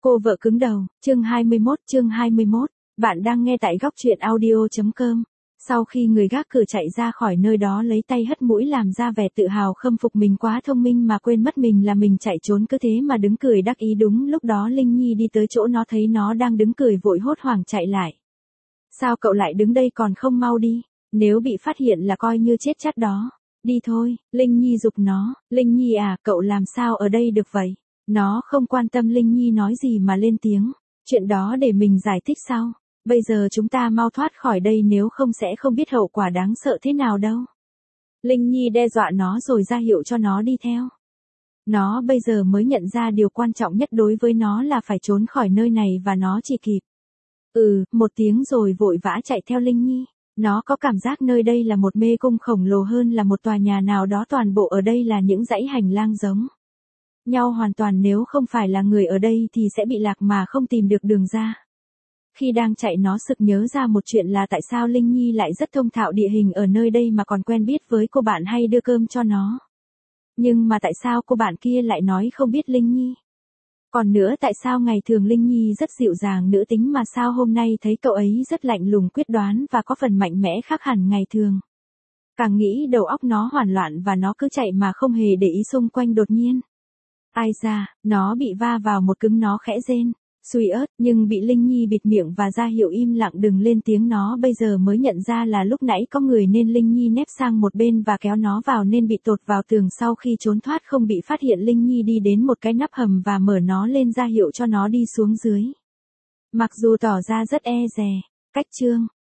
Cô vợ cứng đầu, chương 21, bạn đang nghe tại góc truyện audio.com. Sau khi người gác cửa chạy ra khỏi nơi đó lấy tay hất mũi làm ra vẻ tự hào khâm phục mình quá thông minh mà quên mất mình là mình chạy trốn cứ thế mà đứng cười đắc ý. Đúng lúc đó Linh Nhi đi tới chỗ nó thấy nó đang đứng cười vội hốt hoảng chạy lại. Sao cậu lại đứng đây còn không mau đi, nếu bị phát hiện là coi như chết chắc đó. Đi thôi, Linh Nhi giục nó. Linh Nhi à, cậu làm sao ở đây được vậy? Nó không quan tâm Linh Nhi nói gì mà lên tiếng. Chuyện đó để mình giải thích sau. Bây giờ chúng ta mau thoát khỏi đây nếu không sẽ không biết hậu quả đáng sợ thế nào đâu. Linh Nhi đe dọa nó rồi ra hiệu cho nó đi theo. Nó bây giờ mới nhận ra điều quan trọng nhất đối với nó là phải trốn khỏi nơi này và nó chỉ kịp. Một tiếng rồi vội vã chạy theo Linh Nhi. Nó có cảm giác nơi đây là một mê cung khổng lồ hơn là một tòa nhà nào đó, toàn bộ ở đây là những dãy hành lang giống nhau hoàn toàn, nếu không phải là người ở đây thì sẽ bị lạc mà không tìm được đường ra. Khi đang chạy nó sực nhớ ra một chuyện là tại sao Linh Nhi lại rất thông thạo địa hình ở nơi đây mà còn quen biết với cô bạn hay đưa cơm cho nó. Nhưng mà tại sao cô bạn kia lại nói không biết Linh Nhi? Còn nữa tại sao ngày thường Linh Nhi rất dịu dàng nữ tính mà sao hôm nay thấy cậu ấy rất lạnh lùng quyết đoán và có phần mạnh mẽ khác hẳn ngày thường. Càng nghĩ đầu óc nó hoảng loạn và nó cứ chạy mà không hề để ý xung quanh. Đột nhiên, ai da, nó bị va vào một cứng, nó khẽ rên, suy ớt nhưng bị Linh Nhi bịt miệng và ra hiệu im lặng đừng lên tiếng. Nó bây giờ mới nhận ra là lúc nãy có người nên Linh Nhi nép sang một bên và kéo nó vào nên bị tụt vào tường. Sau khi trốn thoát không bị phát hiện, Linh Nhi đi đến một cái nắp hầm và mở nó lên ra hiệu cho nó đi xuống dưới. Mặc dù tỏ ra rất e dè, cách chương